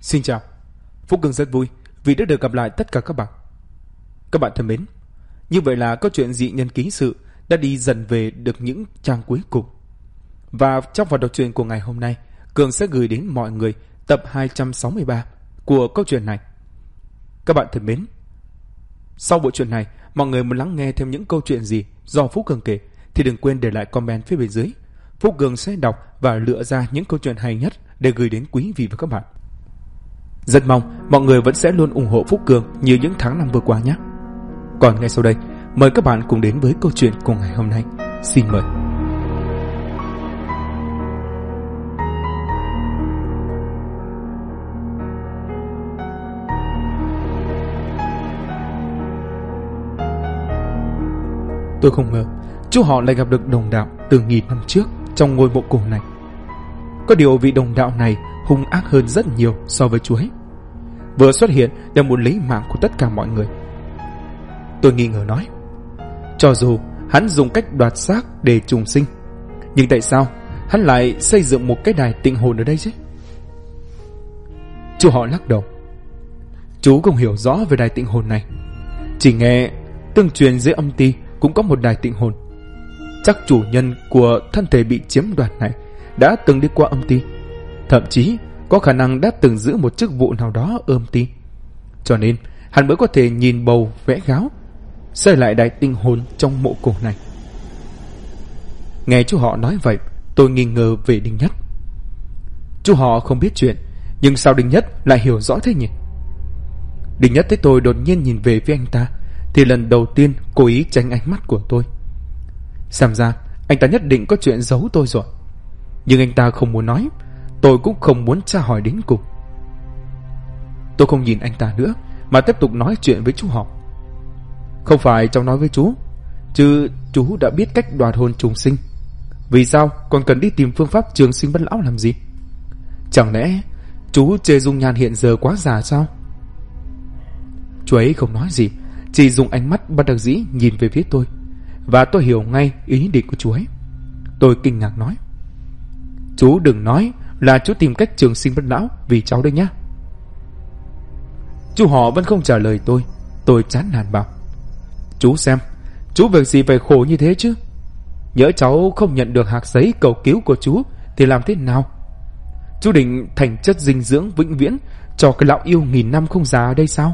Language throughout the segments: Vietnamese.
Xin chào, Phúc Cường rất vui vì đã được gặp lại tất cả các bạn. Các bạn thân mến, như vậy là câu chuyện dị nhân ký sự đã đi dần về được những trang cuối cùng. Và trong phần đọc truyện của ngày hôm nay, Cường sẽ gửi đến mọi người tập 263 của câu chuyện này. Các bạn thân mến, sau bộ truyện này, mọi người muốn lắng nghe thêm những câu chuyện gì do Phúc Cường kể thì đừng quên để lại comment phía bên dưới. Phúc Cường sẽ đọc và lựa ra những câu chuyện hay nhất để gửi đến quý vị và các bạn. Rất mong mọi người vẫn sẽ luôn ủng hộ Phúc Cường như những tháng năm vừa qua nhé. Còn ngay sau đây, mời các bạn cùng đến với câu chuyện của ngày hôm nay. Xin mời. Tôi không ngờ chú họ lại gặp được đồng đạo từ nghìn năm trước trong ngôi mộ cổ này. Có điều vị đồng đạo này hung ác hơn rất nhiều so với chú ấy. Vừa xuất hiện đã muốn lấy mạng của tất cả mọi người. Tôi nghi ngờ nói, cho dù hắn dùng cách đoạt xác để trùng sinh, nhưng tại sao hắn lại xây dựng một cái đài tịnh hồn ở đây chứ? Chú họ lắc đầu. Chú không hiểu rõ về đài tịnh hồn này, chỉ nghe tương truyền dưới âm ti cũng có một đài tịnh hồn. Chắc chủ nhân của thân thể bị chiếm đoạt này đã từng đi qua âm ti, thậm chí có khả năng đã từng giữ một chức vụ nào đó ở âm ti, cho nên hắn mới có thể nhìn bầu vẽ gáo xây lại đài tịnh hồn trong mộ cổ này. Nghe chú họ nói vậy, tôi nghi ngờ về Đinh Nhất. Chú họ không biết chuyện, nhưng sao Đinh Nhất lại hiểu rõ thế nhỉ? Đinh Nhất thấy tôi đột nhiên nhìn về phía anh ta thì lần đầu tiên cố ý tránh ánh mắt của tôi. Xem ra anh ta nhất định có chuyện giấu tôi rồi, nhưng anh ta không muốn nói, tôi cũng không muốn tra hỏi đến cùng. Tôi không nhìn anh ta nữa mà tiếp tục nói chuyện với chú họ. Không phải cháu nói với chú, chứ chú đã biết cách đoạt hồn trùng sinh, vì sao còn cần đi tìm phương pháp trường sinh bất lão làm gì? Chẳng lẽ chú chê dung nhan hiện giờ quá già sao? Chú ấy không nói gì, chỉ dùng ánh mắt bất đắc dĩ nhìn về phía tôi, và tôi hiểu ngay ý định của chú ấy. Tôi kinh ngạc nói, chú đừng nói là chú tìm cách trường sinh bất lão vì cháu đây nhá. Chú họ vẫn không trả lời tôi chán nản bảo, chú xem, chú việc gì phải khổ như thế chứ? Nhỡ cháu không nhận được hạt giấy cầu cứu của chú thì làm thế nào? Chú định thành chất dinh dưỡng vĩnh viễn cho cái lão yêu nghìn năm không già ở đây sao?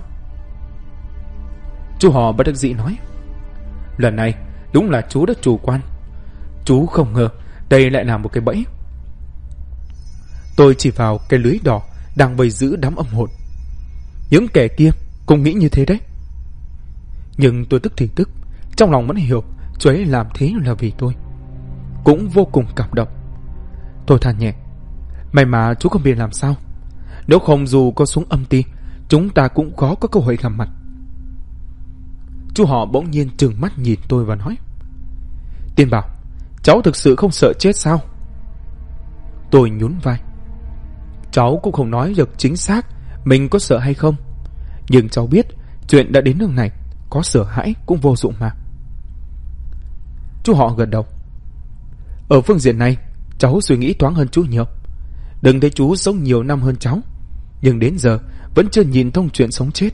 Chú họ bất đắc dĩ nói, lần này đúng là chú đã chủ quan. Chú không ngờ đây lại là một cái bẫy. Tôi chỉ vào cái lưới đỏ đang vây giữ đám âm hồn. Những kẻ kia cũng nghĩ như thế đấy. Nhưng tôi tức thì tức, trong lòng vẫn hiểu chú ấy làm thế là vì tôi. Cũng vô cùng cảm động. Tôi than nhẹ, may mà chú không biết làm sao, nếu không dù có xuống âm ti, chúng ta cũng khó có cơ hội gặp mặt. Chú họ bỗng nhiên trừng mắt nhìn tôi và nói, Tiên Bảo, cháu thực sự không sợ chết sao? Tôi nhún vai, cháu cũng không nói được chính xác mình có sợ hay không, nhưng cháu biết chuyện đã đến nước này, có sợ hãi cũng vô dụng mà. Chú họ gật đầu. Ở phương diện này cháu suy nghĩ thoáng hơn chú nhiều. Đừng thấy chú sống nhiều năm hơn cháu, nhưng đến giờ vẫn chưa nhìn thông chuyện sống chết.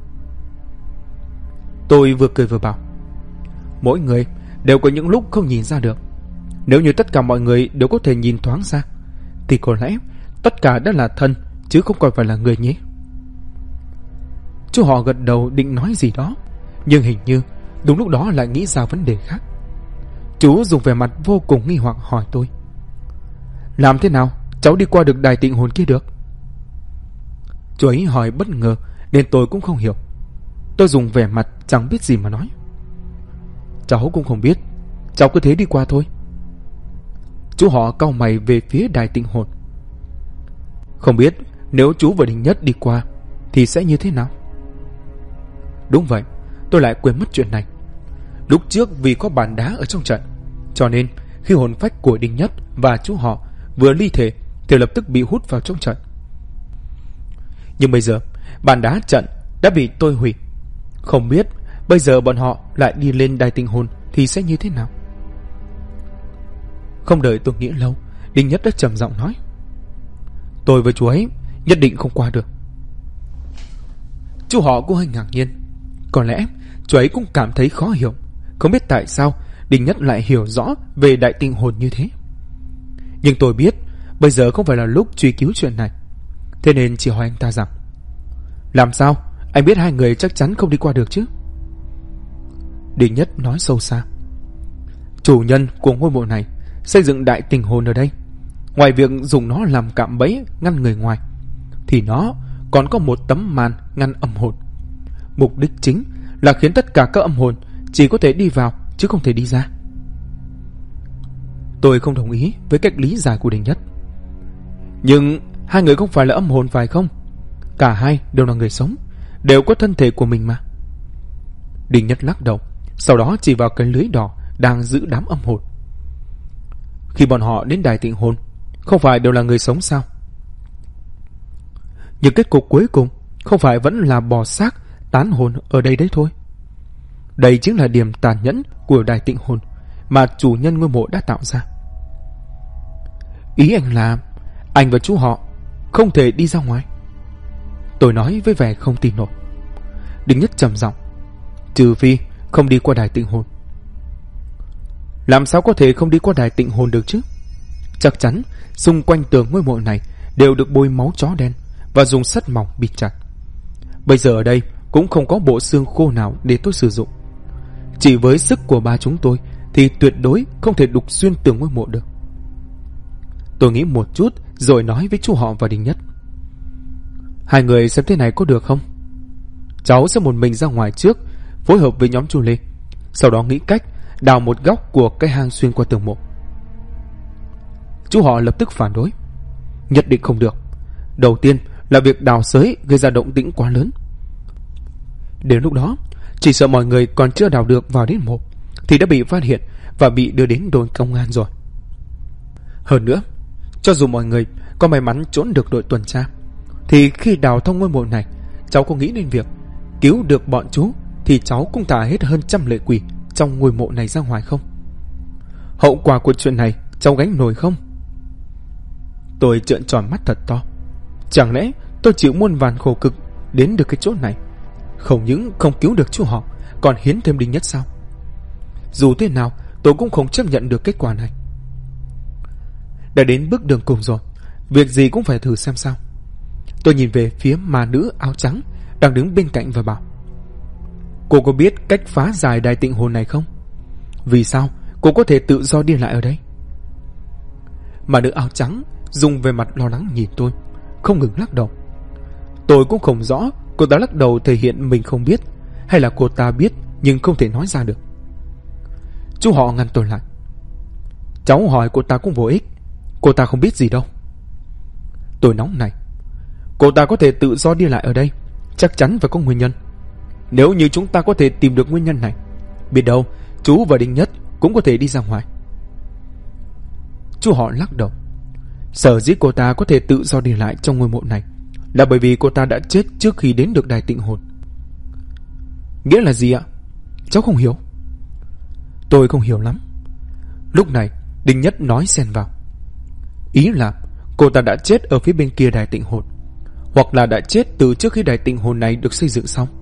Tôi vừa cười vừa bảo, mỗi người đều có những lúc không nhìn ra được. Nếu như tất cả mọi người đều có thể nhìn thoáng ra thì có lẽ tất cả đã là thân, chứ không còn phải là người nhé. Chú họ gật đầu định nói gì đó, nhưng hình như đúng lúc đó lại nghĩ ra vấn đề khác. Chú dùng vẻ mặt vô cùng nghi hoặc hỏi tôi, làm thế nào cháu đi qua được đài tịnh hồn kia được? Chú ấy hỏi bất ngờ nên tôi cũng không hiểu. Tôi dùng vẻ mặt chẳng biết gì mà nói, cháu cũng không biết, cháu cứ thế đi qua thôi. Chú họ cau mày về phía đài tịnh hồn. Không biết nếu chú và Đinh Nhất đi qua thì sẽ như thế nào? Đúng vậy, tôi lại quên mất chuyện này. Lúc trước vì có bàn đá ở trong trận, cho nên khi hồn phách của Đinh Nhất và chú họ vừa ly thể thì lập tức bị hút vào trong trận. Nhưng bây giờ bàn đá trận đã bị tôi hủy, không biết bây giờ bọn họ lại đi lên đài tịnh hồn thì sẽ như thế nào? Không đợi tôi nghĩ lâu, Đinh Nhất đã trầm giọng nói, tôi với chú ấy nhất định không qua được. Chú họ cũng hơi ngạc nhiên. Có lẽ chú ấy cũng cảm thấy khó hiểu, không biết tại sao Đình Nhất lại hiểu rõ về đại tịnh hồn như thế. Nhưng tôi biết bây giờ không phải là lúc truy cứu chuyện này, thế nên chỉ hỏi anh ta rằng: làm sao anh biết hai người chắc chắn không đi qua được chứ? Đình Nhất nói sâu xa: chủ nhân của ngôi mộ này xây dựng đại tịnh hồn ở đây, ngoài việc dùng nó làm cạm bẫy ngăn người ngoài, thì nó còn có một tấm màn ngăn âm hồn. Mục đích chính là khiến tất cả các âm hồn chỉ có thể đi vào chứ không thể đi ra. Tôi không đồng ý với cách lý giải của Đình Nhất. Nhưng hai người không phải là âm hồn phải không? Cả hai đều là người sống, đều có thân thể của mình mà. Đình Nhất lắc đầu, sau đó chỉ vào cái lưới đỏ đang giữ đám âm hồn. Khi bọn họ đến đài tịnh hồn, không phải đều là người sống sao? Nhưng kết cục cuối cùng không phải vẫn là bò xác tán hồn ở đây đấy thôi. Đây chính là điểm tàn nhẫn của đài tịnh hồn mà chủ nhân ngôi mộ đã tạo ra. Ý anh là anh và chú họ không thể đi ra ngoài? Tôi nói với vẻ không tin nổi. Đình Nhất trầm giọng: trừ phi không đi qua đài tịnh hồn. Làm sao có thể không đi qua đài tịnh hồn được chứ? Chắc chắn xung quanh tường ngôi mộ này đều được bôi máu chó đen và dùng sắt mỏng bịt chặt. Bây giờ ở đây cũng không có bộ xương khô nào để tôi sử dụng. Chỉ với sức của ba chúng tôi thì tuyệt đối không thể đục xuyên tường ngôi mộ được. Tôi nghĩ một chút rồi nói với chú họ và Đình Nhất: hai người xem thế này có được không? Cháu sẽ một mình ra ngoài trước, phối hợp với nhóm chú Lê, sau đó nghĩ cách đào một góc của cái hang xuyên qua tường mộ. Chú họ lập tức phản đối: nhất định không được. Đầu tiên là việc đào xới gây ra động tĩnh quá lớn. Đến lúc đó chỉ sợ mọi người còn chưa đào được vào đến mộ thì đã bị phát hiện và bị đưa đến đồn công an rồi. Hơn nữa, cho dù mọi người có may mắn trốn được đội tuần tra, thì khi đào thông ngôi mộ này, cháu có nghĩ đến việc cứu được bọn chú thì cháu cũng thả hết hơn 100 lệ quỷ trong ngôi mộ này ra ngoài không? Hậu quả của chuyện này cháu gánh nổi không? Tôi trợn tròn mắt thật to. Chẳng lẽ tôi chịu muôn vàn khổ cực đến được cái chỗ này, không những không cứu được chú họ, còn hiến thêm Đình Nhất sao? Dù thế nào tôi cũng không chấp nhận được kết quả này. Đã đến bước đường cùng rồi, việc gì cũng phải thử xem sao. Tôi nhìn về phía ma nữ áo trắng đang đứng bên cạnh và bảo: cô có biết cách phá giải đài tịnh hồn này không? Vì sao cô có thể tự do đi lại ở đây? Ma nữ áo trắng dùng về mặt lo lắng nhìn tôi, không ngừng lắc đầu. Tôi cũng không rõ cô ta lắc đầu thể hiện mình không biết, hay là cô ta biết nhưng không thể nói ra được. Chú họ ngăn tôi lại: cháu hỏi cô ta cũng vô ích, cô ta không biết gì đâu. Tôi nóng này: cô ta có thể tự do đi lại ở đây, chắc chắn phải có nguyên nhân. Nếu như chúng ta có thể tìm được nguyên nhân này, biết đâu chú và Đình Nhất cũng có thể đi ra ngoài. Chú họ lắc đầu: sở dĩ cô ta có thể tự do đi lại trong ngôi mộ này là bởi vì cô ta đã chết trước khi đến được đài tịnh hồn. Nghĩa là gì ạ? Cháu không hiểu. Tôi không hiểu lắm. Lúc này Đình Nhất nói xen vào: ý là cô ta đã chết ở phía bên kia đài tịnh hồn, hoặc là đã chết từ trước khi đài tịnh hồn này được xây dựng xong.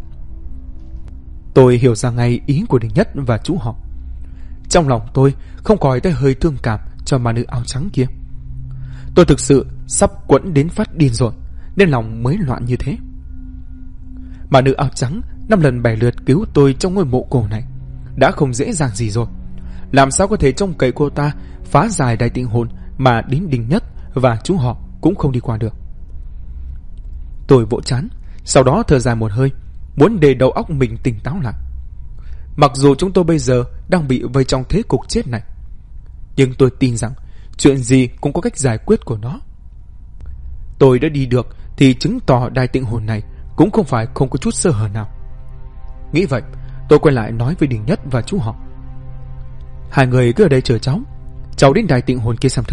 Tôi hiểu ra ngay ý của Đình Nhất và chú họ. Trong lòng tôi không khỏi thấy hơi thương cảm cho ma nữ áo trắng kia. Tôi thực sự sắp quẫn đến phát điên rồi, nên lòng mới loạn như thế. Ma nữ áo trắng 5 lần 7 lượt cứu tôi trong ngôi mộ cổ này đã không dễ dàng gì rồi, làm sao có thể trông cậy cô ta phá giải đài tịnh hồn mà đến Đình Nhất và chú họ cũng không đi qua được. Tôi vỗ trán, sau đó thở dài một hơi, muốn để đầu óc mình tỉnh táo lại. Mặc dù chúng tôi bây giờ đang bị vây trong thế cục chết này, nhưng tôi tin rằng chuyện gì cũng có cách giải quyết của nó. Tôi đã đi được thì chứng tỏ đài tịnh hồn này cũng không phải không có chút sơ hở nào. Nghĩ vậy, tôi quay lại nói với Đình Nhất và chú họ: hai người cứ ở đây chờ cháu đến đài tịnh hồn kia xem thử.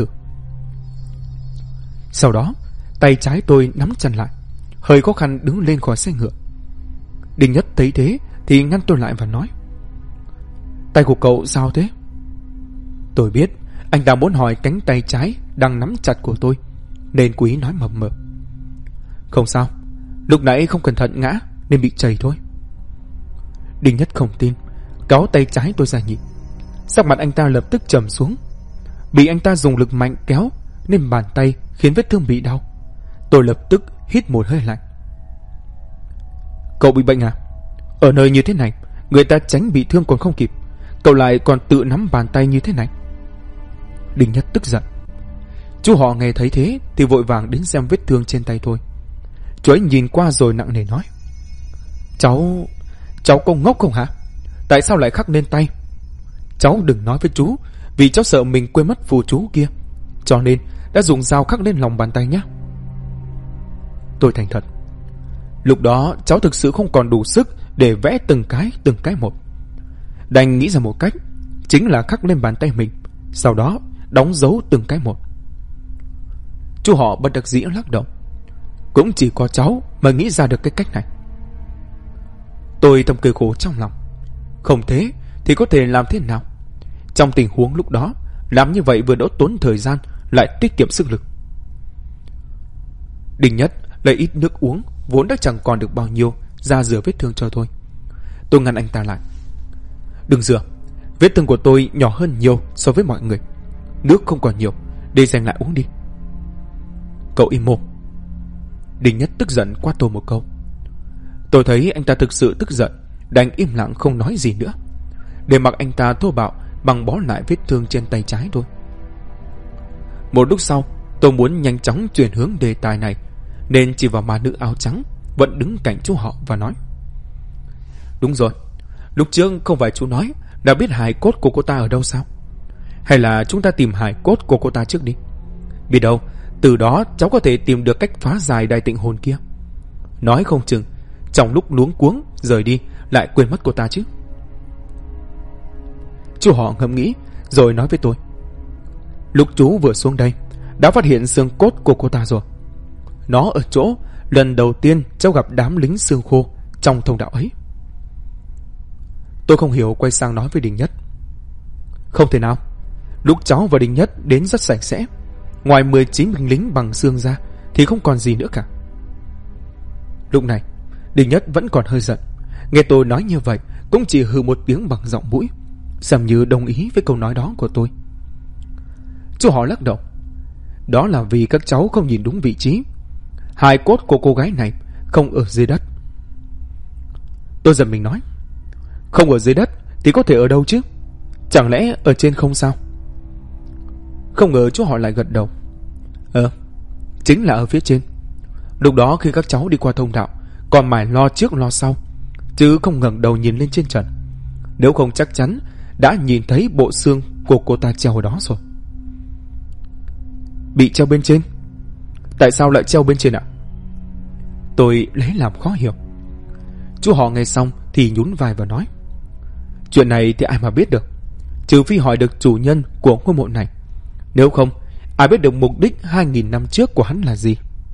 Sau đó tay trái tôi nắm chặt lại, hơi khó khăn đứng lên khỏi xe ngựa. Đình Nhất thấy thế thì ngăn tôi lại và nói: tay của cậu sao thế? Tôi biết anh ta muốn hỏi cánh tay trái đang nắm chặt của tôi, nên quý nói mập mờ: không sao, Lúc nãy không cẩn thận ngã nên bị chảy thôi. Đinh Nhất không tin, kéo tay trái tôi ra nhìn. Sắc mặt anh ta lập tức trầm xuống. Bị anh ta dùng lực mạnh kéo nên bàn tay khiến vết thương bị đau. Tôi lập tức hít một hơi lạnh. Cậu bị bệnh à? Ở nơi như thế này, người ta tránh bị thương còn không kịp, cậu lại còn tự nắm bàn tay như thế này. Đinh Nhất tức giận. Chú họ nghe thấy thế thì vội vàng đến xem vết thương trên tay tôi. Chú ấy nhìn qua rồi nặng nề nói: Cháu có ngốc không hả? Tại sao lại khắc lên tay? Cháu đừng nói với chú, vì cháu sợ mình quên mất phù chú kia, cho nên đã dùng dao khắc lên lòng bàn tay nhé. Tôi thành thật: Lúc đó cháu thực sự không còn đủ sức để vẽ từng cái một. Đành nghĩ ra một cách, chính là khắc lên bàn tay mình, sau đó đóng dấu từng cái một. Chú họ bất đắc dĩ lắc đầu: Cũng chỉ có cháu mà nghĩ ra được cái cách này. Tôi thầm cười khổ trong lòng. Không thế thì có thể làm thế nào? Trong tình huống lúc đó, làm như vậy vừa đỡ tốn thời gian lại tiết kiệm sức lực. Đinh Nhất lấy ít nước uống vốn đã chẳng còn được bao nhiêu ra rửa vết thương cho tôi. Tôi ngăn anh ta lại: Đừng rửa, vết thương của tôi nhỏ hơn nhiều so với mọi người. Nước không còn nhiều, để dành lại uống đi. Cậu im mồm. Đinh Nhất tức giận quát tôi một câu. Tôi thấy anh ta thực sự tức giận, đành im lặng không nói gì nữa, để mặc anh ta thô bạo băng bó lại vết thương trên tay trái tôi. Một lúc sau, tôi muốn nhanh chóng chuyển hướng đề tài này, nên chỉ vào ma nữ áo trắng vẫn đứng cạnh chú họ và nói: Đúng rồi, lúc trước không phải chú nói đã biết hài cốt của cô ta ở đâu sao? Hay là chúng ta tìm hài cốt của cô ta trước đi. Biết đâu từ đó cháu có thể tìm được cách phá giải đại tịnh hồn kia. Nói không chừng trong lúc luống cuống rời đi lại quên mất cô ta chứ. Chú họ ngẫm nghĩ rồi nói với tôi: Lúc chú vừa xuống đây đã phát hiện xương cốt của cô ta rồi. Nó ở chỗ lần đầu tiên cháu gặp đám lính xương khô trong thông đạo ấy. Tôi không hiểu, quay sang nói với Đinh Nhất: Không thể nào, lúc cháu và Đinh Nhất đến rất sạch sẽ, ngoài 19 binh lính bằng xương ra thì không còn gì nữa cả. Lúc này Đinh Nhất vẫn còn hơi giận, nghe tôi nói như vậy cũng chỉ hừ một tiếng bằng giọng mũi, xem như đồng ý với câu nói đó của tôi. Chú họ lắc đầu: Đó là vì các cháu không nhìn đúng vị trí. Hài cốt của cô gái này không ở dưới đất. Tôi giật mình nói: Không ở dưới đất thì có thể ở đâu chứ? Chẳng lẽ ở trên không sao? Không ngờ chú họ lại gật đầu: Chính là ở phía trên. Lúc đó khi các cháu đi qua thông đạo còn mải lo trước lo sau, chứ không ngẩng đầu nhìn lên trên trần. Nếu không chắc chắn đã nhìn thấy bộ xương của cô ta treo ở đó rồi. Bị treo bên trên? Tại sao lại treo bên trên ạ? Tôi lấy làm khó hiểu. Chú họ nghe xong thì nhún vai và nói: Chuyện này thì ai mà biết được, trừ phi hỏi được chủ nhân của ngôi mộ này. Nếu không, ai biết được mục đích 2000 năm trước của hắn là gì.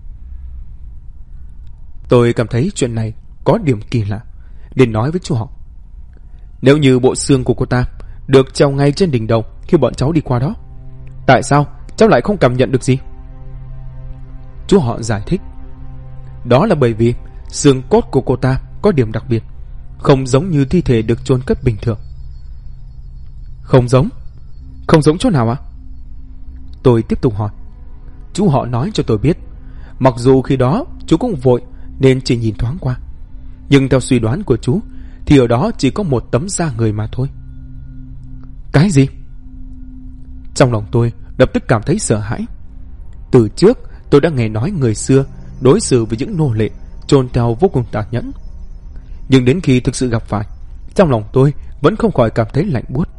Tôi cảm thấy chuyện này có điểm kỳ lạ, nên nói với chú họ: Nếu như bộ xương của cô ta được treo ngay trên đỉnh đầu khi bọn cháu đi qua đó, tại sao cháu lại không cảm nhận được gì? Chú họ giải thích: Đó là bởi vì xương cốt của cô ta có điểm đặc biệt, không giống như thi thể được chôn cất bình thường. Không giống? Không giống chỗ nào ạ? Tôi tiếp tục hỏi. Chú họ nói cho tôi biết, mặc dù khi đó chú cũng vội nên chỉ nhìn thoáng qua, nhưng theo suy đoán của chú thì ở đó chỉ có một tấm da người mà thôi. Cái gì? Trong lòng tôi lập tức cảm thấy sợ hãi. Từ trước tôi đã nghe nói người xưa đối xử với những nô lệ chôn theo vô cùng tàn nhẫn, nhưng đến khi thực sự gặp phải, trong lòng tôi vẫn không khỏi cảm thấy lạnh buốt.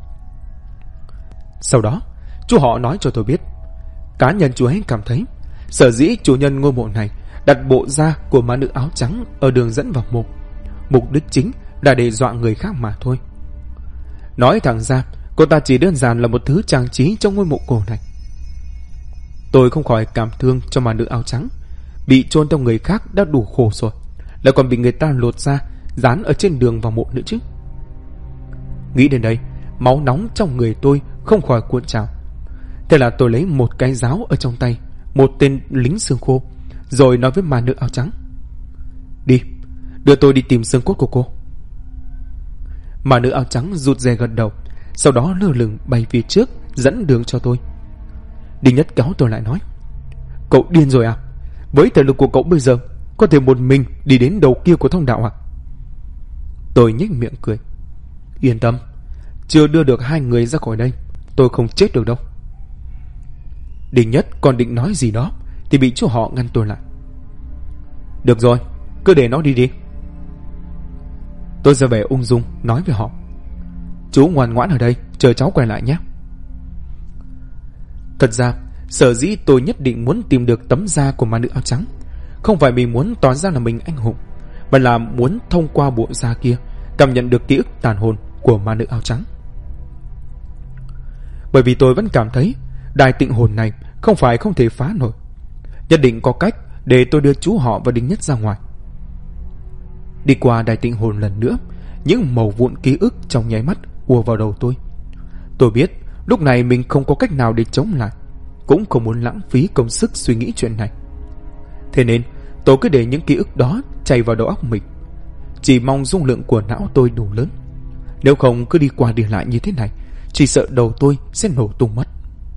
Sau đó chú họ nói cho tôi biết, cá nhân chú ấy cảm thấy sở dĩ chủ nhân ngôi mộ này đặt bộ da của ma nữ áo trắng ở đường dẫn vào mộ, mục đích chính là để dọa người khác mà thôi. Nói thẳng ra, cô ta chỉ đơn giản là một thứ trang trí trong ngôi mộ cổ này. Tôi không khỏi cảm thương cho ma nữ áo trắng, bị chôn theo người khác đã đủ khổ rồi, lại còn bị người ta lột da dán ở trên đường vào mộ nữa chứ. Nghĩ đến đây, máu nóng trong người tôi không khỏi cuộn trào. Thế là tôi lấy một cái giáo ở trong tay một tên lính xương khô, rồi nói với ma nữ áo trắng: Đi, đưa tôi đi tìm xương cốt của cô. Mà nữ áo trắng rụt rè gật đầu, sau đó lơ lửng bay phía trước, dẫn đường cho tôi. Đinh Nhất kéo tôi lại nói: Cậu điên rồi à? Với thể lực của cậu bây giờ, có thể một mình đi đến đầu kia của thông đạo à? Tôi nhếch miệng cười: Yên tâm, chưa đưa được hai người ra khỏi đây, tôi không chết được đâu. Đinh Nhất còn định nói gì đó thì bị chú họ ngăn tôi lại. Được rồi, cứ để nó đi đi. Tôi ra vẻ ung dung nói với họ: Chú ngoan ngoãn ở đây chờ cháu quay lại nhé. Thật ra sở dĩ tôi nhất định muốn tìm được tấm da của ma nữ áo trắng không phải vì muốn tỏ ra là mình anh hùng, mà là muốn thông qua bộ da kia cảm nhận được ký ức tàn hồn của ma nữ áo trắng. Bởi vì tôi vẫn cảm thấy đài tịnh hồn này không phải không thể phá nổi, nhất định có cách để tôi đưa chú họ và Đinh Nhất ra ngoài. Đi qua đài tịnh hồn lần nữa, những mẩu vụn ký ức trong nháy mắt ùa vào đầu tôi. Tôi biết lúc này mình không có cách nào để chống lại, cũng không muốn lãng phí công sức suy nghĩ chuyện này. Thế nên tôi cứ để những ký ức đó chảy vào đầu óc mình, chỉ mong dung lượng của não tôi đủ lớn. Nếu không cứ đi qua đi lại như thế này, chỉ sợ đầu tôi sẽ nổ tung mất.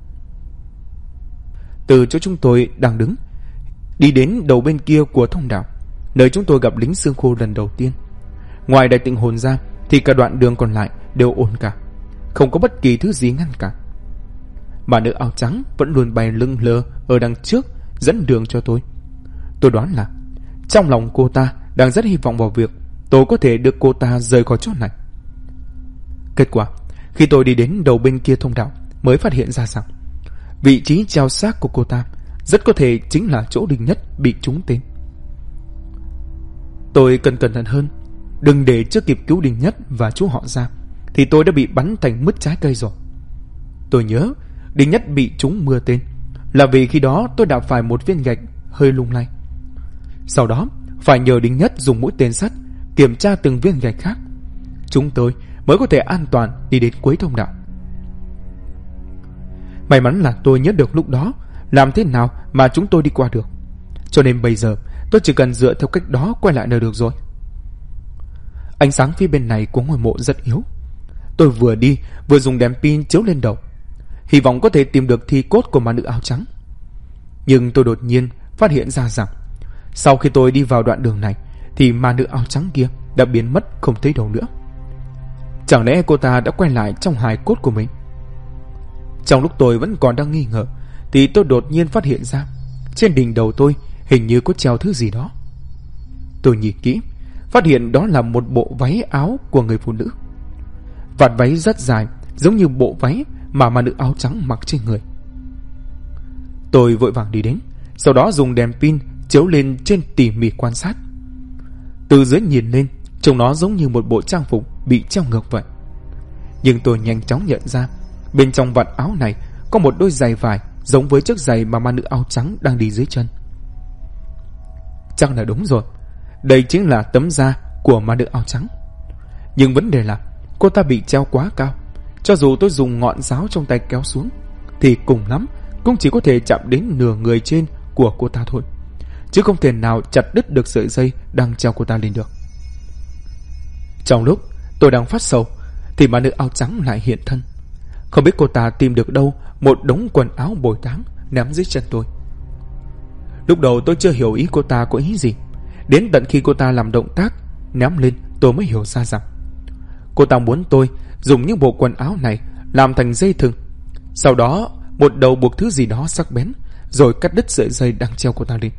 Từ chỗ chúng tôi đang đứng, đi đến đầu bên kia của thông đạo, nơi chúng tôi gặp lính xương khô lần đầu tiên. Ngoài đại tịnh hồn ra thì cả đoạn đường còn lại đều ổn cả, không có bất kỳ thứ gì ngăn cản. Mà nữ áo trắng vẫn luôn bay lưng lơ ở đằng trước dẫn đường cho tôi. Tôi đoán là trong lòng cô ta đang rất hy vọng vào việc tôi có thể đưa cô ta rời khỏi chỗ này. Kết quả khi tôi đi đến đầu bên kia thông đạo mới phát hiện ra rằng vị trí treo xác của cô ta rất có thể chính là chỗ Đinh Nhất bị trúng tên. Tôi cần cẩn thận hơn, đừng để chưa kịp cứu Đinh Nhất và chú họ ra thì tôi đã bị bắn thành mứt trái cây rồi. Tôi nhớ Đinh Nhất bị trúng mưa tên là vì khi đó tôi đạp phải một viên gạch hơi lung lay. Sau đó phải nhờ Đinh Nhất dùng mũi tên sắt kiểm tra từng viên gạch khác, chúng tôi mới có thể an toàn đi đến cuối thông đạo. May mắn là tôi nhớ được lúc đó làm thế nào mà chúng tôi đi qua được, cho nên bây giờ tôi chỉ cần dựa theo cách đó quay lại là được rồi. Ánh sáng phía bên này của ngôi mộ rất yếu. Tôi vừa đi vừa dùng đèn pin chiếu lên đầu, hy vọng có thể tìm được thi cốt của ma nữ áo trắng. Nhưng tôi đột nhiên phát hiện ra rằng sau khi tôi đi vào đoạn đường này thì ma nữ áo trắng kia đã biến mất không thấy đâu nữa. Chẳng lẽ cô ta đã quay lại trong hài cốt của mình? Trong lúc tôi vẫn còn đang nghi ngờ thì tôi đột nhiên phát hiện ra trên đỉnh đầu tôi hình như có treo thứ gì đó. Tôi nhìn kỹ, phát hiện đó là một bộ váy áo của người phụ nữ. Vạt váy rất dài, giống như bộ váy mà ma nữ áo trắng mặc trên người. Tôi vội vàng đi đến, sau đó dùng đèn pin chiếu lên trên tỉ mỉ quan sát. Từ dưới nhìn lên, trông nó giống như một bộ trang phục bị treo ngược vậy. Nhưng tôi nhanh chóng nhận ra bên trong vạt áo này có một đôi giày vải giống với chiếc giày mà ma nữ áo trắng đang đi dưới chân. Chắc là đúng rồi, đây chính là tấm da của ma nữ áo trắng. Nhưng vấn đề là cô ta bị treo quá cao, cho dù tôi dùng ngọn giáo trong tay kéo xuống thì cùng lắm cũng chỉ có thể chạm đến nửa người trên của cô ta thôi, chứ không thể nào chặt đứt được sợi dây đang treo cô ta lên được. Trong lúc tôi đang phát sầu thì ma nữ áo trắng lại hiện thân. Không biết cô ta tìm được đâu một đống quần áo bồi táng ném dưới chân tôi. Lúc đầu tôi chưa hiểu ý cô ta có ý gì, đến tận khi cô ta làm động tác ném lên tôi mới hiểu ra rằng cô ta muốn tôi dùng những bộ quần áo này làm thành dây thừng, sau đó một đầu buộc thứ gì đó sắc bén rồi cắt đứt sợi dây đang treo cô ta lên.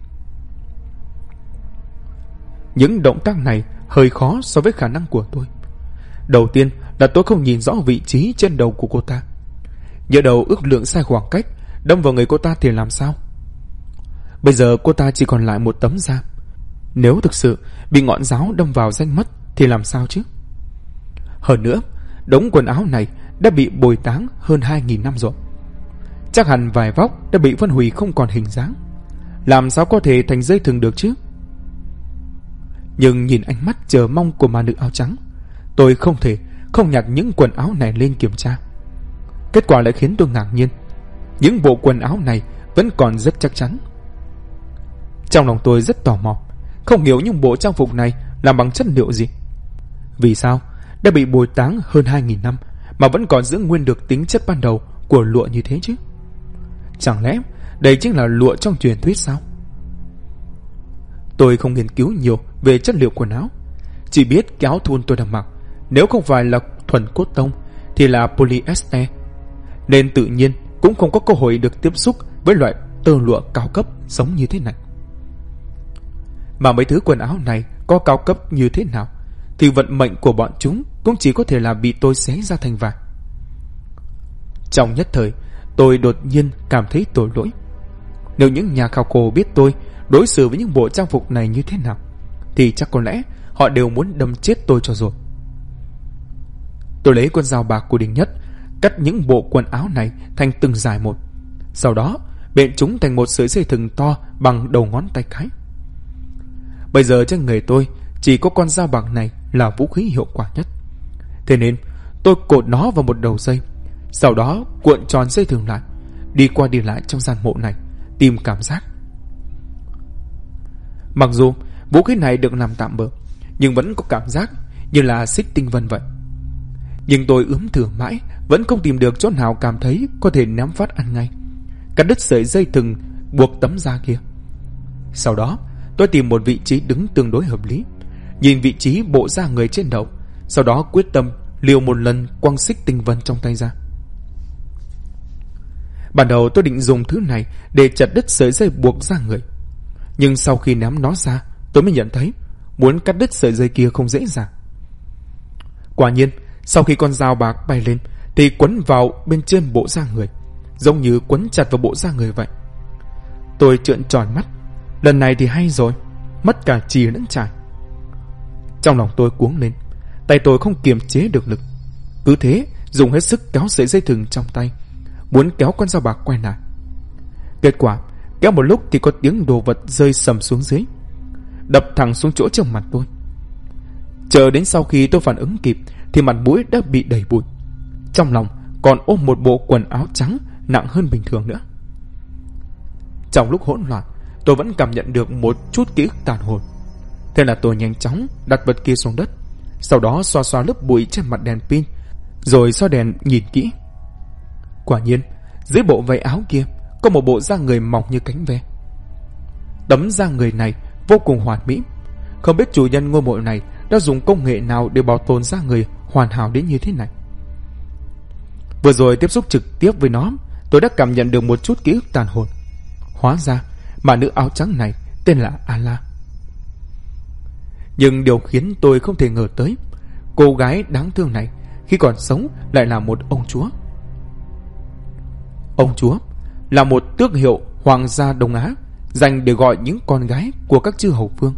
Những động tác này hơi khó so với khả năng của tôi. Đầu tiên là tôi không nhìn rõ vị trí trên đầu của cô ta. Nhỡ đầu ước lượng sai khoảng cách đâm vào người cô ta thì làm sao? Bây giờ cô ta chỉ còn lại một tấm da. Nếu thực sự bị ngọn giáo đâm vào ranh mất thì làm sao chứ? Hơn nữa, đống quần áo này đã bị bồi táng hơn 2.000 năm rồi. Chắc hẳn vài vóc đã bị phân hủy không còn hình dáng. Làm sao có thể thành dây thừng được chứ? Nhưng nhìn ánh mắt chờ mong của ma nữ áo trắng, tôi không thể không nhặt những quần áo này lên kiểm tra. Kết quả lại khiến tôi ngạc nhiên. Những bộ quần áo này vẫn còn rất chắc chắn. Trong lòng tôi rất tò mò, Không hiểu những bộ trang phục này làm bằng chất liệu gì. Vì sao đã bị bồi táng hơn 2.000 năm mà vẫn còn giữ nguyên được tính chất ban đầu của lụa như thế chứ? Chẳng lẽ đây chính là lụa trong truyền thuyết sao? Tôi không nghiên cứu nhiều về chất liệu quần áo, chỉ biết cái áo thun tôi đang mặc nếu không phải là thuần cốt tông thì là polyester, nên tự nhiên cũng không có cơ hội được tiếp xúc với loại tơ lụa cao cấp giống như thế này. Mà mấy thứ quần áo này có cao cấp như thế nào thì vận mệnh của bọn chúng cũng chỉ có thể là bị tôi xé ra thành vải. Trong nhất thời, tôi đột nhiên cảm thấy tội lỗi. Nếu những nhà khảo cổ biết tôi đối xử với những bộ trang phục này như thế nào thì chắc có lẽ họ đều muốn đâm chết tôi cho rồi. Tôi lấy con dao bạc của Đình Nhất, cắt những bộ quần áo này thành từng dải một, sau đó bện chúng thành một sợi dây thừng to bằng đầu ngón tay cái. Bây giờ trên người tôi chỉ có con dao bạc này là vũ khí hiệu quả nhất, thế nên tôi cột nó vào một đầu dây, sau đó cuộn tròn dây thừng lại, đi qua đi lại trong gian mộ này tìm cảm giác. Mặc dù vũ khí này được làm tạm bợ, nhưng vẫn có cảm giác như là xích tinh vân vậy. Nhưng tôi ướm thử mãi vẫn không tìm được chỗ nào cảm thấy có thể ném phát ăn ngay, cắt đứt sợi dây thừng buộc tấm da kia. Sau đó tôi tìm một vị trí đứng tương đối hợp lý, nhìn vị trí bộ da người trên đầu, sau đó quyết tâm liều một lần quăng xích tinh vân trong tay ra. Ban đầu tôi định dùng thứ này để chặt đứt sợi dây buộc da người, nhưng sau khi ném nó ra tôi mới nhận thấy muốn cắt đứt sợi dây kia không dễ dàng. Quả nhiên sau khi con dao bạc bay lên thì quấn vào bên trên bộ da người, giống như quấn chặt vào bộ da người vậy. Tôi trợn tròn mắt, lần này thì hay rồi, mất cả chì lẫn chải. Trong lòng tôi cuống lên, tay tôi không kiềm chế được lực, cứ thế dùng hết sức kéo sợi dây thừng trong tay, muốn kéo con dao bạc quay lại. Kết quả kéo một lúc thì có tiếng đồ vật rơi sầm xuống dưới, đập thẳng xuống chỗ trước mặt tôi. Chờ đến sau khi tôi phản ứng kịp thì mặt mũi đã bị đầy bụi, trong lòng còn ôm một bộ quần áo trắng nặng hơn bình thường nữa. Trong lúc hỗn loạn, tôi vẫn cảm nhận được một chút ký ức tàn hồn. Thế là tôi nhanh chóng đặt vật kia xuống đất, sau đó xoa xoa lớp bụi trên mặt đèn pin, rồi soi đèn nhìn kỹ. Quả nhiên dưới bộ váy áo kia có một bộ da người mỏng như cánh ve. Tấm da người này vô cùng hoàn mỹ, không biết chủ nhân ngôi mộ này đã dùng công nghệ nào để bảo tồn da người hoàn hảo đến như thế này. Vừa rồi tiếp xúc trực tiếp với nó, tôi đã cảm nhận được một chút ký ức tàn hồn. Hóa ra mà nữ áo trắng này tên là Ala. Nhưng điều khiến tôi không thể ngờ tới, cô gái đáng thương này khi còn sống lại là một ông chúa. Ông chúa là một tước hiệu hoàng gia Đông Á, dành để gọi những con gái của các chư hầu vương.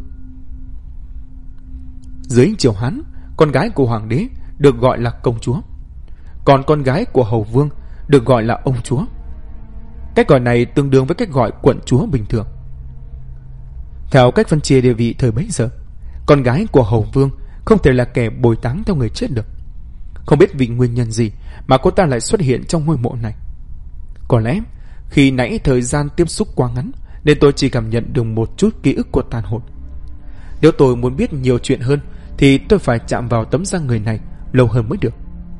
Dưới triều Hán, con gái của hoàng đế được gọi là công chúa, còn con gái của hầu vương được gọi là ông chúa. Cách gọi này tương đương với cách gọi quận chúa bình thường. Theo cách phân chia địa vị thời bấy giờ, con gái của hầu vương không thể là kẻ bồi táng theo người chết được. Không biết vì nguyên nhân gì mà cô ta lại xuất hiện trong ngôi mộ này. Có lẽ khi nãy thời gian tiếp xúc quá ngắn nên tôi chỉ cảm nhận được một chút ký ức của tàn hồn. Nếu tôi muốn biết nhiều chuyện hơn thì tôi phải chạm vào tấm da người này lâu hơn mới được.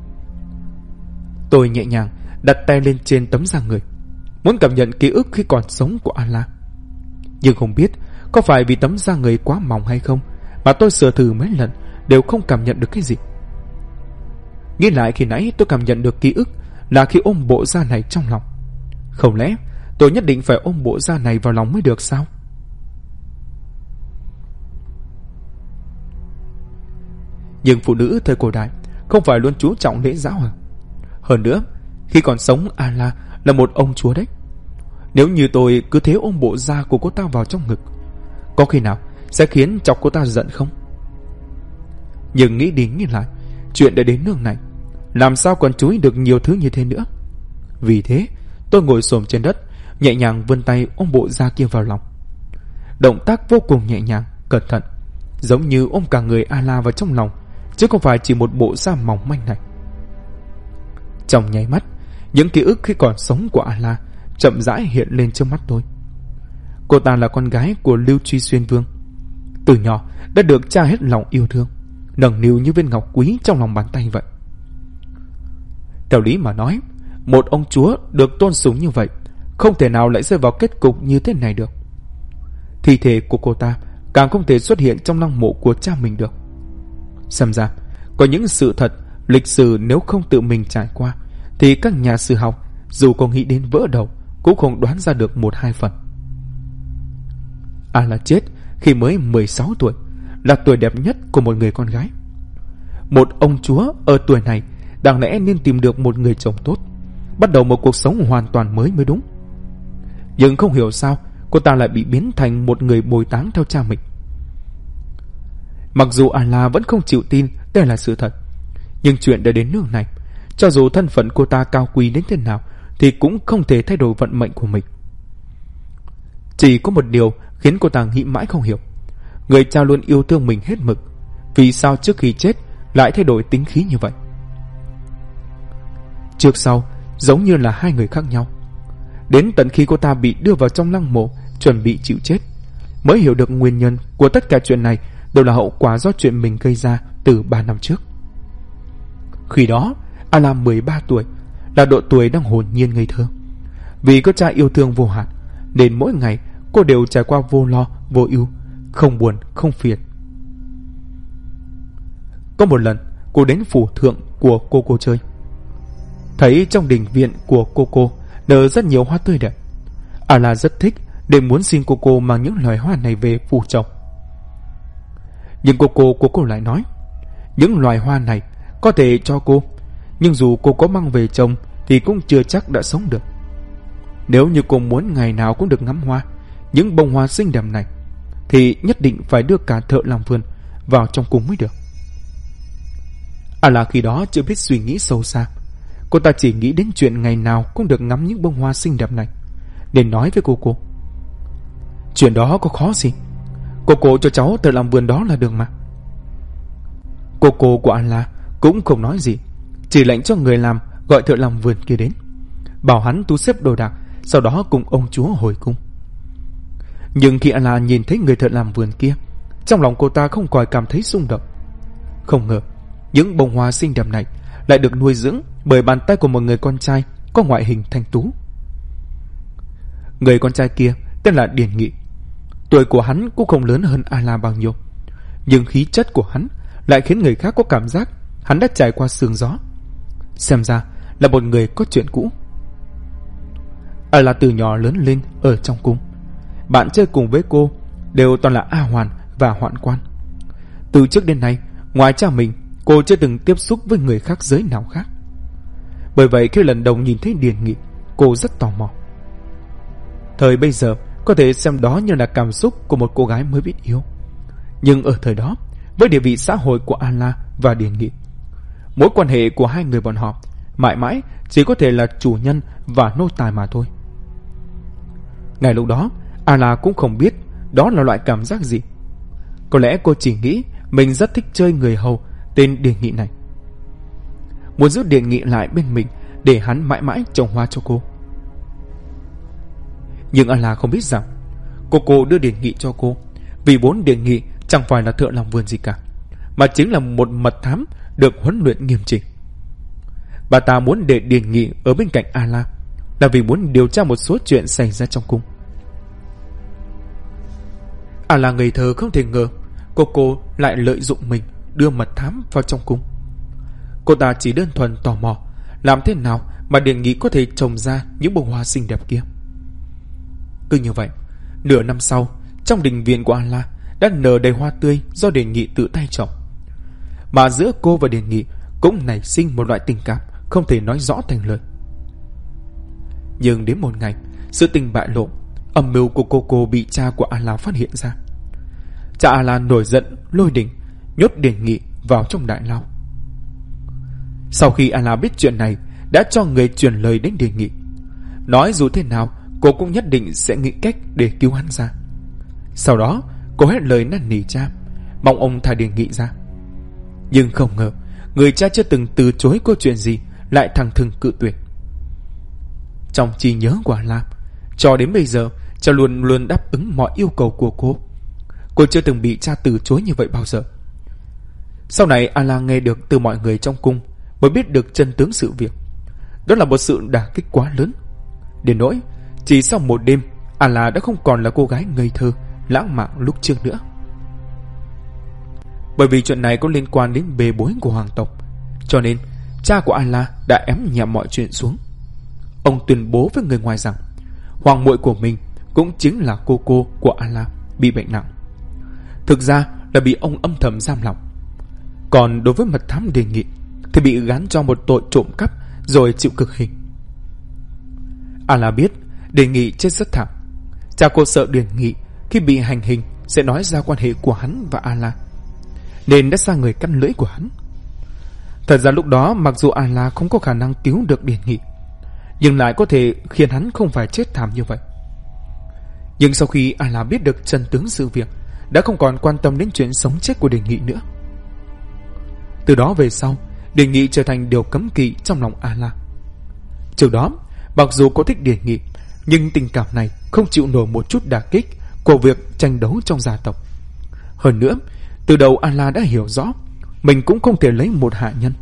Tôi nhẹ nhàng đặt tay lên trên tấm da người, muốn cảm nhận ký ức khi còn sống của Ala. Nhưng không biết có phải vì tấm da người quá mỏng hay không mà tôi sửa thử mấy lần đều không cảm nhận được cái gì. Nghĩ lại khi nãy tôi cảm nhận được ký ức là khi ôm bộ da này trong lòng. Không lẽ tôi nhất định phải ôm bộ da này vào lòng mới được sao? Nhưng phụ nữ thời cổ đại không phải luôn chú trọng lễ giáo à? Hơn nữa, khi còn sống Ala là một ông chúa đấy. Nếu như tôi cứ thế ôm bộ da của cô ta vào trong ngực, có khi nào sẽ khiến chọc cô ta giận không? Nhưng nghĩ đi nghĩ lại, chuyện đã đến nước này, làm sao còn chú ý được nhiều thứ như thế nữa. Vì thế tôi ngồi xổm trên đất, nhẹ nhàng vươn tay ôm bộ da kia vào lòng. Động tác vô cùng nhẹ nhàng, cẩn thận, giống như ôm cả người Ala vào trong lòng, chứ không phải chỉ một bộ da mỏng manh này. Trong nháy mắt, những ký ức khi còn sống của Ala chậm rãi hiện lên trước mắt tôi. Cô ta là con gái của Lưu Truy Xuyên Vương. Từ nhỏ đã được cha hết lòng yêu thương, nâng niu như viên ngọc quý trong lòng bàn tay vậy. Theo lý mà nói, một ông chúa được tôn sùng như vậy không thể nào lại rơi vào kết cục như thế này được. Thi thể của cô ta càng không thể xuất hiện trong lăng mộ của cha mình được. Xem ra có những sự thật lịch sử nếu không tự mình trải qua thì các nhà sử học dù có nghĩ đến vỡ đầu cũng không đoán ra được 1-2 phần. Anna chết khi mới 16 tuổi, là tuổi đẹp nhất của một người con gái. Một ông chúa ở tuổi này đáng lẽ nên tìm được một người chồng tốt, bắt đầu một cuộc sống hoàn toàn mới đúng. Nhưng không hiểu sao cô ta lại bị biến thành một người bồi táng theo cha mình. Mặc dù Anna vẫn không chịu tin đây là sự thật, nhưng chuyện đã đến nước này, cho dù thân phận cô ta cao quý đến thế nào thì cũng không thể thay đổi vận mệnh của mình. Chỉ có một điều khiến cô ta nghĩ mãi không hiểu: người cha luôn yêu thương mình hết mực, vì sao trước khi chết lại thay đổi tính khí như vậy? Trước sau giống như là hai người khác nhau. Đến tận khi cô ta bị đưa vào trong lăng mộ chuẩn bị chịu chết, mới hiểu được nguyên nhân của tất cả chuyện này đều là hậu quả do chuyện mình gây ra từ 3 năm trước. Khi đó Anna 13 tuổi, là độ tuổi đang hồn nhiên ngây thơ. Vì có cha yêu thương vô hạn nên mỗi ngày cô đều trải qua vô lo vô ưu, không buồn không phiền. Có một lần cô đến phủ thượng của cô chơi, thấy trong đình viện của cô nở rất nhiều hoa tươi đẹp. Anna rất thích nên muốn xin cô mang những loài hoa này về phủ trồng. Nhưng cô lại nói những loài hoa này có thể cho cô, nhưng dù cô có mang về trồng thì cũng chưa chắc đã sống được. Nếu như cô muốn ngày nào cũng được ngắm hoa, những bông hoa xinh đẹp này, thì nhất định phải đưa cả thợ làm vườn vào trong cung mới được. Anna khi đó chưa biết suy nghĩ sâu xa, cô ta chỉ nghĩ đến chuyện ngày nào cũng được ngắm những bông hoa xinh đẹp này, nên nói với cô: chuyện đó có khó gì, cô cho cháu thợ làm vườn đó là được mà. Cô của Anna cũng không nói gì, chỉ lệnh cho người làm gọi thợ làm vườn kia đến, bảo hắn thu xếp đồ đạc, sau đó cùng ông chúa hồi cung. Nhưng khi Anna nhìn thấy người thợ làm vườn kia, trong lòng cô ta không khỏi cảm thấy xung động. Không ngờ những bông hoa xinh đẹp này lại được nuôi dưỡng bởi bàn tay của một người con trai có ngoại hình thanh tú. Người con trai kia tên là Điền Nghị. Tuổi của hắn cũng không lớn hơn Anna bao nhiêu, nhưng khí chất của hắn lại khiến người khác có cảm giác hắn đã trải qua sương gió. Xem ra là một người có chuyện cũ. Anna từ nhỏ lớn lên ở trong cung, bạn chơi cùng với cô đều toàn là A Hoàn và Hoạn Quan. Từ trước đến nay, ngoài cha mình, cô chưa từng tiếp xúc với người khác giới nào khác. Bởi vậy khi lần đầu nhìn thấy Điền Nghị, cô rất tò mò. Thời bây giờ có thể xem đó như là cảm xúc của một cô gái mới biết yêu, nhưng ở thời đó, với địa vị xã hội của Anna và Điền Nghị, mối quan hệ của hai người bọn họ mãi mãi chỉ có thể là chủ nhân và nô tài mà thôi. Ngay lúc đó, Anna cũng không biết đó là loại cảm giác gì. Có lẽ cô chỉ nghĩ mình rất thích chơi người hầu tên Điền Nghị này, muốn giữ Điền Nghị lại bên mình để hắn mãi mãi trồng hoa cho cô. Nhưng Anna không biết rằng cô đưa Điền Nghị cho cô vì vốn Điền Nghị chẳng phải là thợ làm vườn gì cả, mà chính là một mật thám được huấn luyện nghiêm chỉnh. Bà ta muốn để Điền Nghị ở bên cạnh Anna là vì muốn điều tra một số chuyện xảy ra trong cung. Anna ngây thơ không thể ngờ cô lại lợi dụng mình đưa mật thám vào trong cung. Cô ta chỉ đơn thuần tò mò làm thế nào mà Điền Nghị có thể trồng ra những bông hoa xinh đẹp kia. Cứ như vậy, nửa năm sau, trong đình viện của Anna đã nở đầy hoa tươi do Điền Nghị tự tay trồng. Mà giữa cô và Điền Nghị cũng nảy sinh một loại tình cảm không thể nói rõ thành lời. Nhưng đến một ngày, sự tình bại lộ, âm mưu của cô bị cha của Anna phát hiện ra. Cha Anna nổi giận lôi đình, nhốt Điền Nghị vào trong đại lao. Sau khi Anna biết chuyện này, đã cho người truyền lời đến Điền Nghị, nói dù thế nào cô cũng nhất định sẽ nghĩ cách để cứu hắn ra. Sau đó cô hết lời năn nỉ cha, mong ông thả Điền Nghị ra. Nhưng không ngờ người cha chưa từng từ chối cô chuyện gì lại thẳng thừng cự tuyệt. Trong trí nhớ của Anna, cho đến bây giờ cha luôn luôn đáp ứng mọi yêu cầu của cô. Cô chưa từng bị cha từ chối như vậy bao giờ. Sau này Ala nghe được từ mọi người trong cung mới biết được chân tướng sự việc. Đó là một sự đả kích quá lớn, đến nỗi chỉ sau một đêm Ala đã không còn là cô gái ngây thơ lãng mạn lúc trước nữa. Bởi vì chuyện này có liên quan đến bề bối của hoàng tộc, cho nên cha của Ala đã ém nhẹm mọi chuyện xuống. Ông tuyên bố với người ngoài rằng hoàng muội của mình cũng chính là cô của Ala bị bệnh nặng. Thực ra là bị ông âm thầm giam lỏng. Còn đối với mật thám Đề Nghị thì bị gán cho một tội trộm cắp rồi chịu cực hình. Ala biết Đề Nghị chết rất thảm. Cha cô sợ Đề Nghị khi bị hành hình sẽ nói ra quan hệ của hắn và Ala, nên đã sai người cắt lưỡi của hắn. Thật ra lúc đó mặc dù Ala không có khả năng cứu được Đề Nghị, nhưng lại có thể khiến hắn không phải chết thảm như vậy. Nhưng sau khi Ala biết được chân tướng sự việc, đã không còn quan tâm đến chuyện sống chết của Đề Nghị nữa. Từ đó về sau, Đề Nghị trở thành điều cấm kỵ trong lòng Ala. Trước đó, mặc dù có thích Đề Nghị, nhưng tình cảm này không chịu nổi một chút đả kích của việc tranh đấu trong gia tộc. Hơn nữa, từ đầu Ala đã hiểu rõ mình cũng không thể lấy một hạ nhân.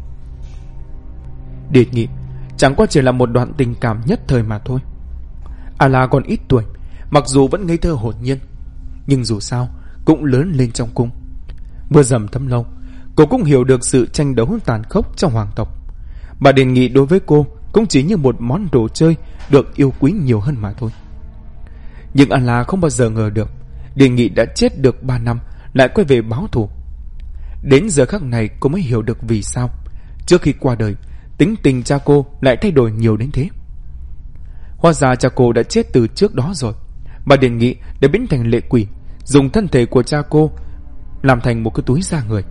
Đề Nghị chẳng qua chỉ là một đoạn tình cảm nhất thời mà thôi. Ala còn ít tuổi, mặc dù vẫn ngây thơ hồn nhiên, nhưng dù sao cũng lớn lên trong cung. Mưa dầm thấm lâu, cô cũng hiểu được sự tranh đấu tàn khốc trong hoàng tộc. Mà Đề Nghị đối với cô cũng chỉ như một món đồ chơi được yêu quý nhiều hơn mà thôi. Nhưng Ala không bao giờ ngờ được Đề Nghị đã chết được 3 năm lại quay về báo thù. Đến giờ khắc này cô mới hiểu được vì sao trước khi qua đời tính tình cha cô lại thay đổi nhiều đến thế. Hóa ra cha cô đã chết từ trước đó rồi, mà Đề Nghị đã biến thành lệ quỷ, dùng thân thể của cha cô làm thành một cái túi da người.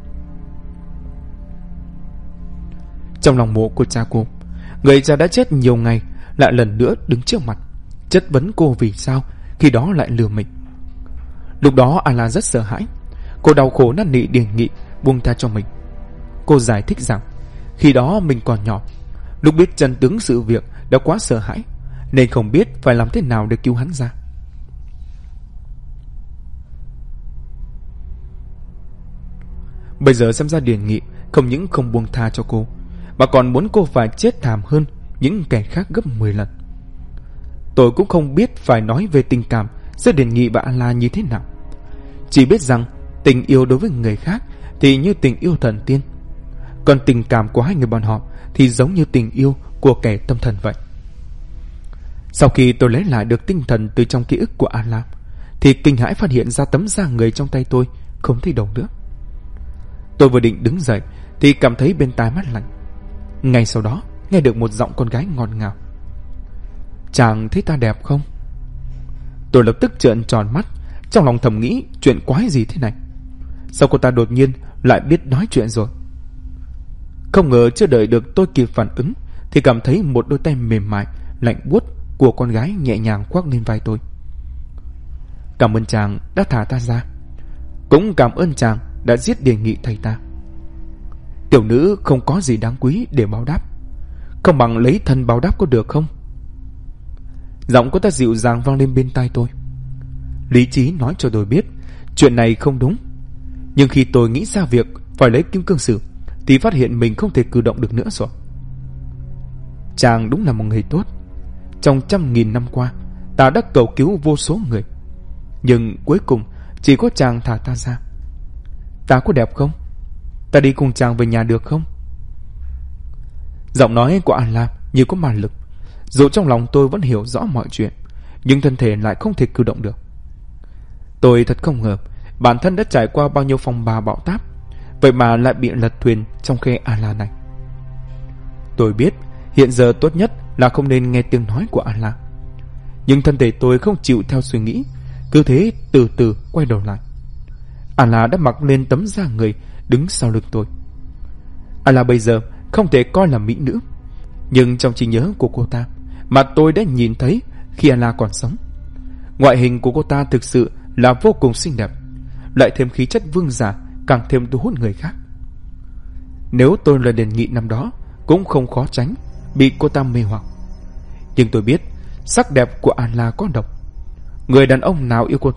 Trong lòng mộ của cha cô, người cha đã chết nhiều ngày lại lần nữa đứng trước mặt, chất vấn cô vì sao khi đó lại lừa mình. Lúc đó Ala rất sợ hãi. Cô đau khổ năn nỉ Đề Nghị buông tha cho mình. Cô giải thích rằng khi đó mình còn nhỏ, lúc biết chân tướng sự việc đã quá sợ hãi, nên không biết phải làm thế nào để cứu hắn ra. Bây giờ xem ra Đề Nghị không những không buông tha cho cô, mà còn muốn cô phải chết thảm hơn những kẻ khác gấp 10 lần. Tôi cũng không biết phải nói về tình cảm giữa Đề Nghị và Ala như thế nào. Chỉ biết rằng tình yêu đối với người khác thì như tình yêu thần tiên, còn tình cảm của hai người bọn họ thì giống như tình yêu của kẻ tâm thần vậy. Sau khi tôi lấy lại được tinh thần từ trong ký ức của Ala, thì kinh hãi phát hiện ra tấm da người trong tay tôi không thấy đâu nữa. Tôi vừa định đứng dậy thì cảm thấy bên tai mát lạnh. Ngay sau đó nghe được một giọng con gái ngọt ngào: "Chàng thấy ta đẹp không?" Tôi lập tức trợn tròn mắt, trong lòng thầm nghĩ chuyện quái gì thế này. Sao cô ta đột nhiên lại biết nói chuyện rồi? Không ngờ chưa đợi được tôi kịp phản ứng thì cảm thấy một đôi tay mềm mại lạnh buốt của con gái nhẹ nhàng khoác lên vai tôi. "Cảm ơn chàng đã thả ta ra. Cũng cảm ơn chàng đã giết Đề Nghị thầy ta. Tiểu nữ không có gì đáng quý để báo đáp, không bằng lấy thân báo đáp có được không?" Giọng cô ta dịu dàng vang lên bên tai tôi. Lý trí nói cho tôi biết chuyện này không đúng, nhưng khi tôi nghĩ ra việc phải lấy kim cương sử thì phát hiện mình không thể cử động được nữa rồi. "Chàng đúng là một người tốt. Trong 100.000 năm qua ta đã cầu cứu vô số người, nhưng cuối cùng chỉ có chàng thả ta ra. Ta có đẹp không? Ta đi cùng chàng về nhà được không?" Giọng nói của Ala như có ma lực. Dù trong lòng tôi vẫn hiểu rõ mọi chuyện, nhưng thân thể lại không thể cử động được. Tôi thật không ngờ bản thân đã trải qua bao nhiêu phong ba bão táp, vậy mà lại bị lật thuyền trong khe Ala này. Tôi biết hiện giờ tốt nhất là không nên nghe tiếng nói của Ala, nhưng thân thể tôi không chịu theo suy nghĩ, cứ thế từ từ quay đầu lại. Ala đã mặc lên tấm da người đứng sau lưng tôi. Ala bây giờ không thể coi là mỹ nữ, nhưng trong trí nhớ của cô ta mà tôi đã nhìn thấy khi Ala còn sống, ngoại hình của cô ta thực sự là vô cùng xinh đẹp, lại thêm khí chất vương giả càng thêm thu hút người khác. Nếu tôi là Đề Nghị năm đó cũng không khó tránh bị cô ta mê hoặc. Nhưng tôi biết sắc đẹp của Ala có độc. Người đàn ông nào yêu cô ta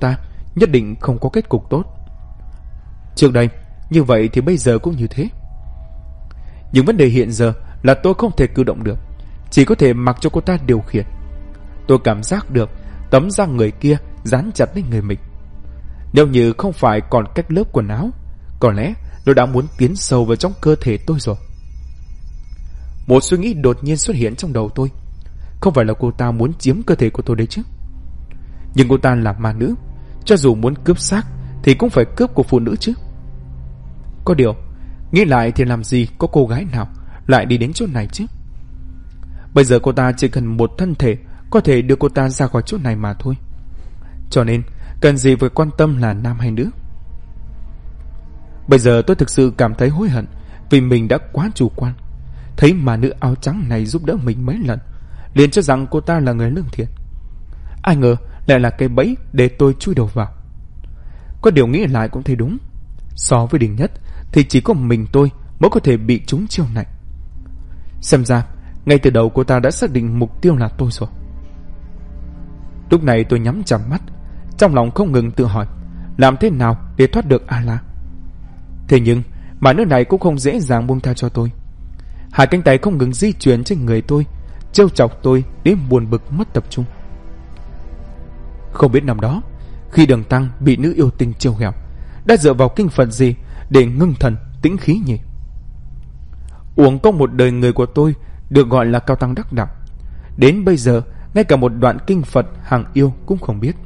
nhất định không có kết cục tốt. Trước đây như vậy thì bây giờ cũng như thế. Nhưng vấn đề hiện giờ là tôi không thể cử động được, chỉ có thể mặc cho cô ta điều khiển. Tôi cảm giác được tấm da người kia dán chặt lên người mình. Nếu như không phải còn cách lớp quần áo, có lẽ nó đã muốn tiến sâu vào trong cơ thể tôi rồi. Một suy nghĩ đột nhiên xuất hiện trong đầu tôi. Không phải là cô ta muốn chiếm cơ thể của tôi đấy chứ? Nhưng cô ta là ma nữ, cho dù muốn cướp xác thì cũng phải cướp của phụ nữ chứ. Có điều, nghĩ lại thì làm gì có cô gái nào lại đi đến chỗ này chứ? Bây giờ cô ta chỉ cần một thân thể có thể đưa cô ta ra khỏi chỗ này mà thôi. Cho nên, cần gì phải quan tâm là nam hay nữ. Bây giờ tôi thực sự cảm thấy hối hận vì mình đã quá chủ quan. Thấy mà nữ áo trắng này giúp đỡ mình mấy lần, liền cho rằng cô ta là người lương thiện. Ai ngờ lại là cái bẫy để tôi chui đầu vào. Có điều nghĩ lại cũng thấy đúng. So với Đình Nhất thì chỉ có mình tôi mới có thể bị trúng chiêu này. Xem ra ngay từ đầu cô ta đã xác định mục tiêu là tôi rồi. Lúc này tôi nhắm chặt mắt, trong lòng không ngừng tự hỏi làm thế nào để thoát được A-la. Thế nhưng mà nữ này cũng không dễ dàng buông tha cho tôi. Hai cánh tay không ngừng di chuyển trên người tôi, trêu chọc tôi đến buồn bực mất tập trung. Không biết năm đó khi Đường Tăng bị nữ yêu tinh trêu ghẹo, đã dựa vào kinh Phật gì để ngưng thần tĩnh khí nhỉ? Uổng công một đời người của tôi được gọi là cao tăng đắc đạo, đến bây giờ ngay cả một đoạn kinh Phật hàng yêu cũng không biết.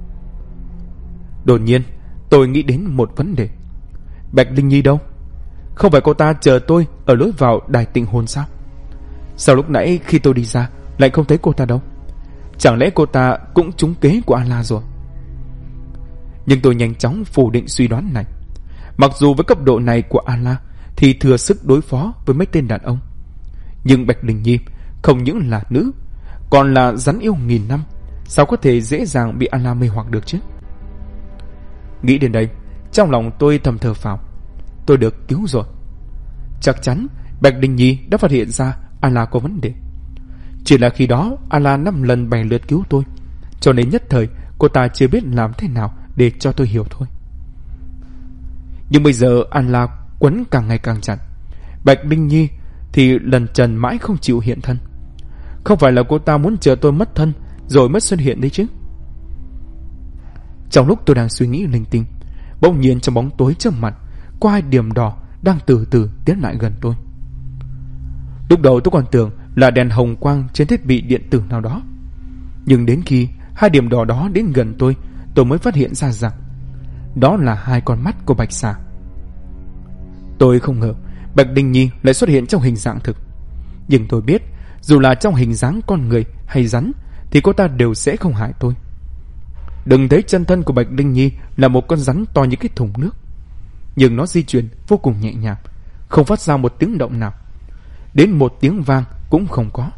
Đột nhiên tôi nghĩ đến một vấn đề. Bạch Linh Nhi đâu? Không phải cô ta chờ tôi ở lối vào đài tịnh hồn sao? Sao lúc nãy khi tôi đi ra lại không thấy cô ta đâu? Chẳng lẽ cô ta cũng trúng kế của A-la rồi? Nhưng tôi nhanh chóng phủ định suy đoán này. Mặc dù với cấp độ này của A-la thì thừa sức đối phó với mấy tên đàn ông, nhưng Bạch Linh Nhi không những là nữ, còn là rắn yêu nghìn năm, sao có thể dễ dàng bị A-la mê hoặc được chứ? Nghĩ đến đây, trong lòng tôi thầm thở phào. Tôi được cứu rồi. Chắc chắn Bạch Linh Nhi đã phát hiện ra A-la có vấn đề. Chỉ là khi đó A-la 5 lần bày lượt cứu tôi, cho nên nhất thời cô ta chưa biết làm thế nào để cho tôi hiểu thôi. Nhưng bây giờ A-la quấn càng ngày càng chặt, Bạch Linh Nhi thì lần trần mãi không chịu hiện thân. Không phải là cô ta muốn chờ tôi mất thân rồi mới xuất hiện đấy chứ? Trong lúc tôi đang suy nghĩ linh tinh, bỗng nhiên trong bóng tối trước mặt có hai điểm đỏ đang từ từ tiến lại gần tôi. Lúc đầu tôi còn tưởng là đèn hồng quang trên thiết bị điện tử nào đó, nhưng đến khi hai điểm đỏ đó đến gần tôi mới phát hiện ra rằng đó là hai con mắt của Bạch Xà. Tôi không ngờ Bạch Linh Nhi lại xuất hiện trong hình dạng thực, nhưng tôi biết dù là trong hình dáng con người hay rắn thì cô ta đều sẽ không hại tôi. Đừng thấy chân thân của Bạch Linh Nhi là một con rắn to như cái thùng nước, nhưng nó di chuyển vô cùng nhẹ nhàng, không phát ra một tiếng động nào, đến một tiếng vang cũng không có.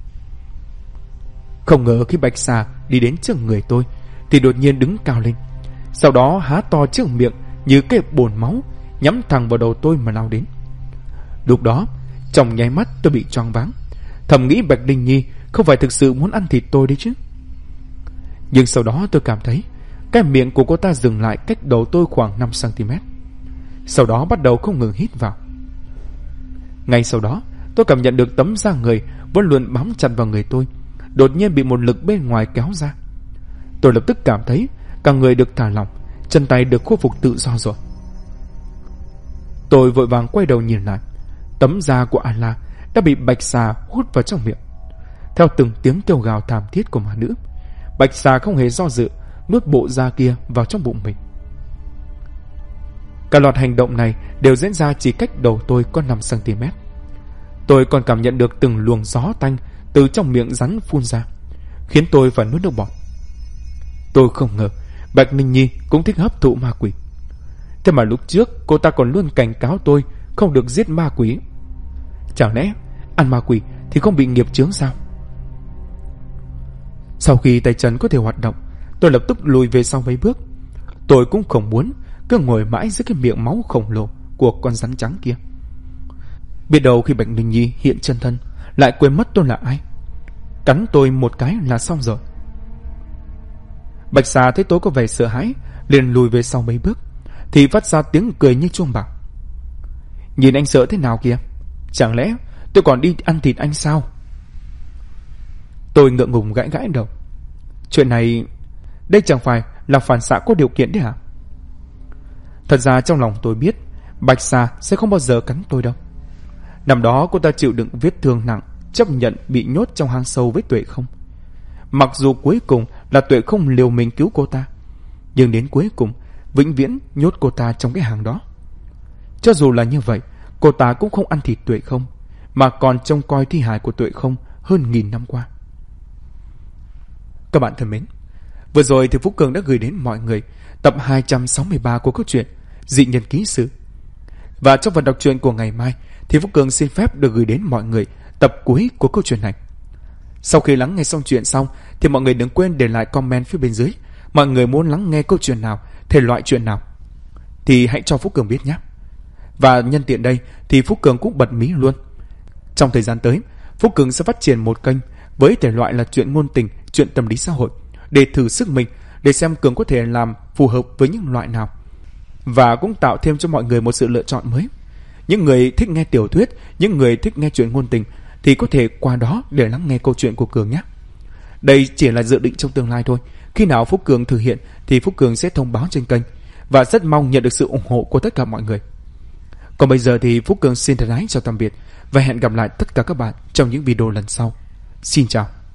Không ngờ khi Bạch Xà đi đến trước người tôi thì đột nhiên đứng cao lên, sau đó há to trước miệng như cái bồn máu, nhắm thẳng vào đầu tôi mà lao đến. Lúc đó trong nháy mắt tôi bị choáng váng, thầm nghĩ Bạch Linh Nhi không phải thực sự muốn ăn thịt tôi đấy chứ. Nhưng sau đó tôi cảm thấy cái miệng của cô ta dừng lại cách đầu tôi khoảng 5 cm, sau đó bắt đầu không ngừng hít vào. Ngay sau đó tôi cảm nhận được tấm da người vẫn luôn bám chặt vào người tôi đột nhiên bị một lực bên ngoài kéo ra. Tôi lập tức cảm thấy cả người được thả lỏng, chân tay được khôi phục tự do rồi. Tôi vội vàng quay đầu nhìn lại, tấm da của A-la đã bị Bạch Xà hút vào trong miệng. Theo từng tiếng kêu gào thảm thiết của ma nữ, Bạch Xà không hề do dự nuốt bộ da kia vào trong bụng mình. Cả loạt hành động này đều diễn ra chỉ cách đầu tôi có 5 cm. Tôi còn cảm nhận được từng luồng gió tanh từ trong miệng rắn phun ra, khiến tôi phải nuốt nước bọt. Tôi không ngờ Bạch Linh Nhi cũng thích hấp thụ ma quỷ. Thế mà lúc trước cô ta còn luôn cảnh cáo tôi không được giết ma quỷ. Chẳng lẽ ăn ma quỷ thì không bị nghiệp chướng sao? Sau khi tay chân có thể hoạt động, tôi lập tức lùi về sau mấy bước. Tôi cũng không muốn cứ ngồi mãi dưới cái miệng máu khổng lồ của con rắn trắng kia. Biết đâu khi Bạch Linh Nhi hiện chân thân lại quên mất tôi là ai, cắn tôi một cái là xong rồi. Bạch Xà thấy tôi có vẻ sợ hãi, liền lùi về sau mấy bước, thì phát ra tiếng cười như chuông bạc. Nhìn anh sợ thế nào kìa, chẳng lẽ tôi còn đi ăn thịt anh sao? Tôi ngượng ngùng gãi gãi đầu. Chuyện này, đây chẳng phải là phản xạ có điều kiện đấy hả? Thật ra trong lòng tôi biết Bạch Xà sẽ không bao giờ cắn tôi đâu. Năm đó cô ta chịu đựng vết thương nặng, chấp nhận bị nhốt trong hang sâu với Tuệ Không. Mặc dù cuối cùng là Tuệ Không liều mình cứu cô ta, nhưng đến cuối cùng vĩnh viễn nhốt cô ta trong cái hang đó. Cho dù là như vậy, cô ta cũng không ăn thịt Tuệ Không, mà còn trông coi thi hài của Tuệ Không hơn 1000 năm qua. Các bạn thân mến, vừa rồi thì Phú Cường đã gửi đến mọi người tập 263 của câu chuyện Dị Nhân Ký Sự. Và trong phần đọc truyện của ngày mai thì Phú Cường xin phép được gửi đến mọi người tập cuối của câu chuyện này. Sau khi lắng nghe xong chuyện xong thì mọi người đừng quên để lại comment phía bên dưới mọi người muốn lắng nghe câu chuyện nào, thể loại chuyện nào, thì hãy cho Phú Cường biết nhé. Và nhân tiện đây thì Phú Cường cũng bật mí luôn, trong thời gian tới Phú Cường sẽ phát triển một kênh với thể loại là chuyện ngôn tình, chuyện tâm lý xã hội, để thử sức mình, để xem Cường có thể làm phù hợp với những loại nào, và cũng tạo thêm cho mọi người một sự lựa chọn mới. Những người thích nghe tiểu thuyết, những người thích nghe chuyện ngôn tình thì có thể qua đó để lắng nghe câu chuyện của Cường nhé. Đây chỉ là dự định trong tương lai thôi. Khi nào Phúc Cường thực hiện thì Phúc Cường sẽ thông báo trên kênh, và rất mong nhận được sự ủng hộ của tất cả mọi người. Còn bây giờ thì Phúc Cường xin thân ái chào tạm biệt, và hẹn gặp lại tất cả các bạn trong những video lần sau. Xin chào.